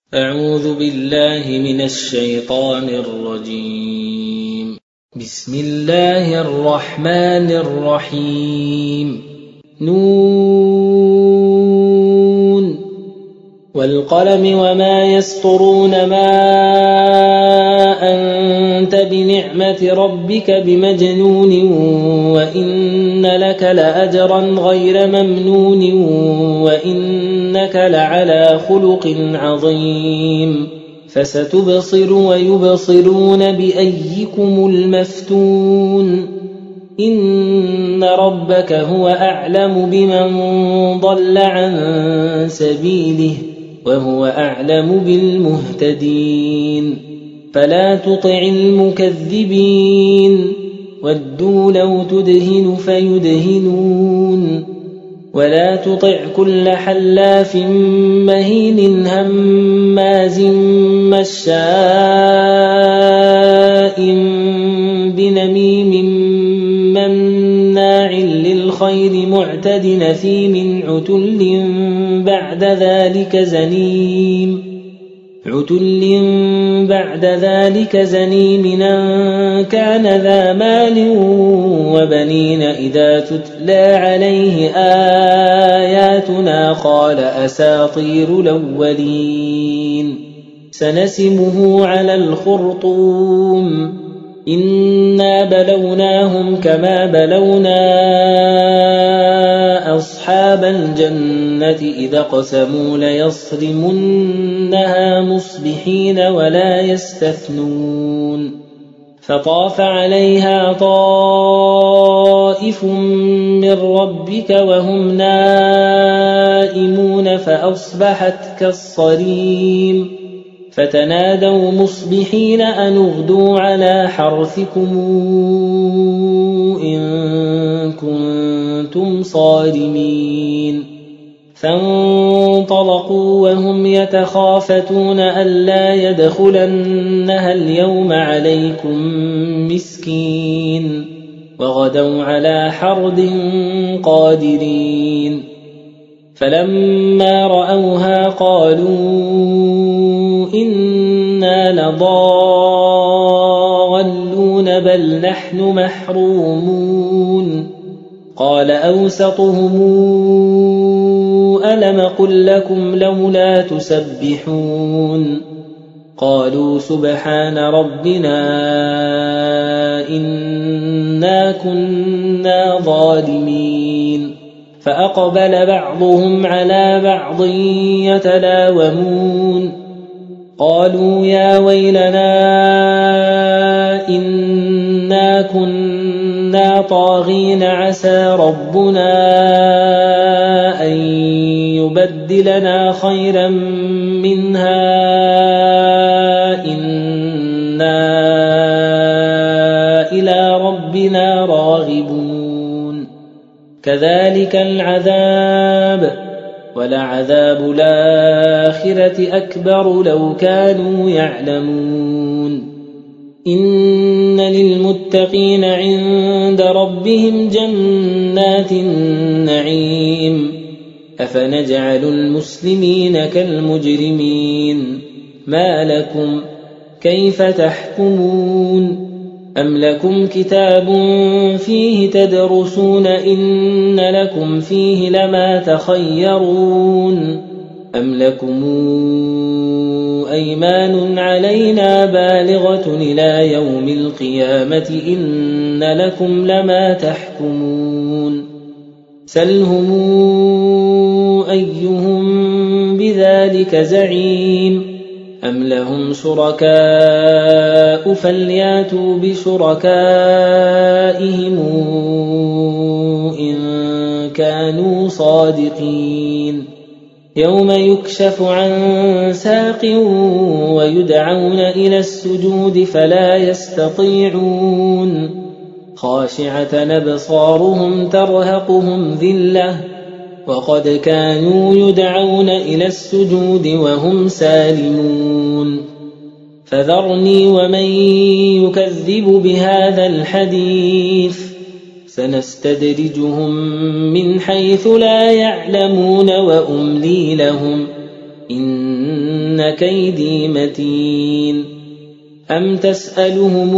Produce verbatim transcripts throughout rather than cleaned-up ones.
أعوذ بالله من الشيطان الرجيم. بسم الله الرحمن الرحيم. نون والقلم وما يسطرون ما أنت بنعمة ربك بمجنون وإن لك لأجرا غير ممنون وإنك لعلى خلق عظيم. فستبصر ويبصرون بأيكم المفتون. إن ربك هو أعلم بمن ضل عن سبيله وهو أعلم بالمهتدين. فلا تطع المكذبين ودوا لو تدهن فيدهنون ولا تطع كل حلاف مهين هماز مشاء بنميم مناع للخير معتد نثيم عتل بعد ذلك زنيم عتل بعد ذلك زنيم أن كان ذا مال وبنين إذا تتلى عليه آياتنا قال أساطير الأولين. سنسمه على الخرطوم. إنا بلوناهم كما بلونا أصحاب الجنة إذا قسموا ليصرمنها مصبحين ولا يستثنون. فطاف عليها طائف من ربك وهم نائمون فأصبحت كالصريم. فتنادوا مصبحين أن اغدوا على حرثكم إن كنتم صارمين. فانطلقوا وهم يتخافتون ألا يدخلنها اليوم عليكم مسكين وغدوا على حرد قادرين. فلما رأوها قالوا إنا لضالون بل نحن محرومون. قال أوسطهم ألم قل لكم لولا تسبحون. قالوا سبحان ربنا إنا كنا ظالمين. فأقبل بعضهم على بعض يتلاومون. قالوا يا ويلنا إنا كنا طاغين عسى ربنا أن يبدلنا خيرا منها إنا إلى ربنا راغبون. كذلك العذاب ولعذاب الآخرة أكبر لو كانوا يعلمون. إن للمتقين عند ربهم جنات النعيم. أفنجعل المسلمين كالمجرمين ما لكم كيف تحكمون. أم لكم كتاب فيه تدرسون إن لكم فيه لما تخيرون. أم لكم أيمان علينا بالغة إلى يوم القيامة إن لكم لما تحكمون. سلهم أيهم بذلك زعيم. أم لهم شركاء فلياتوا بشركائهم إن كانوا صادقين. يوم يكشف عن ساق ويدعون إلى السجود فلا يستطيعون. خاشعة أبصارهم ترهقهم ذلة وقد كانوا يدعون إلى السجود وهم سالمون. فذرني ومن يكذب بهذا الحديث سنستدرجهم من حيث لا يعلمون وأملي لهم إن إن كيدي متين أم تسألهم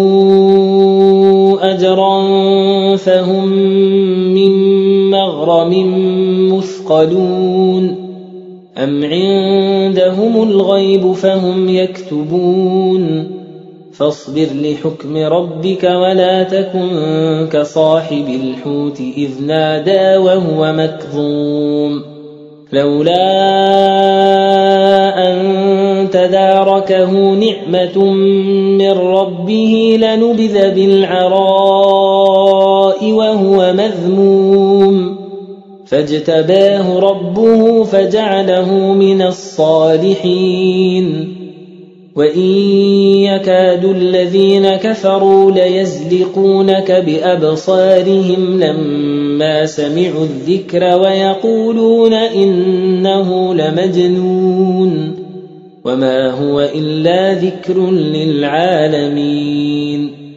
أجرا فهم من مغرم مثقلون أم عندهم الغيب فهم يكتبون فاصبر لحكم ربك ولا تكن كصاحب الحوت إذ نادى وهو مكظوم لولا أن تداركه نعمة من ربه لنبذ بالعراء وهو مذموم فاجتباه ربه فجعله من الصالحين وإن يكاد الذين كفروا ليزلقونك بأبصارهم لما سمعوا الذكر ويقولون إنه لمجنون وما هو إلا ذكر للعالمين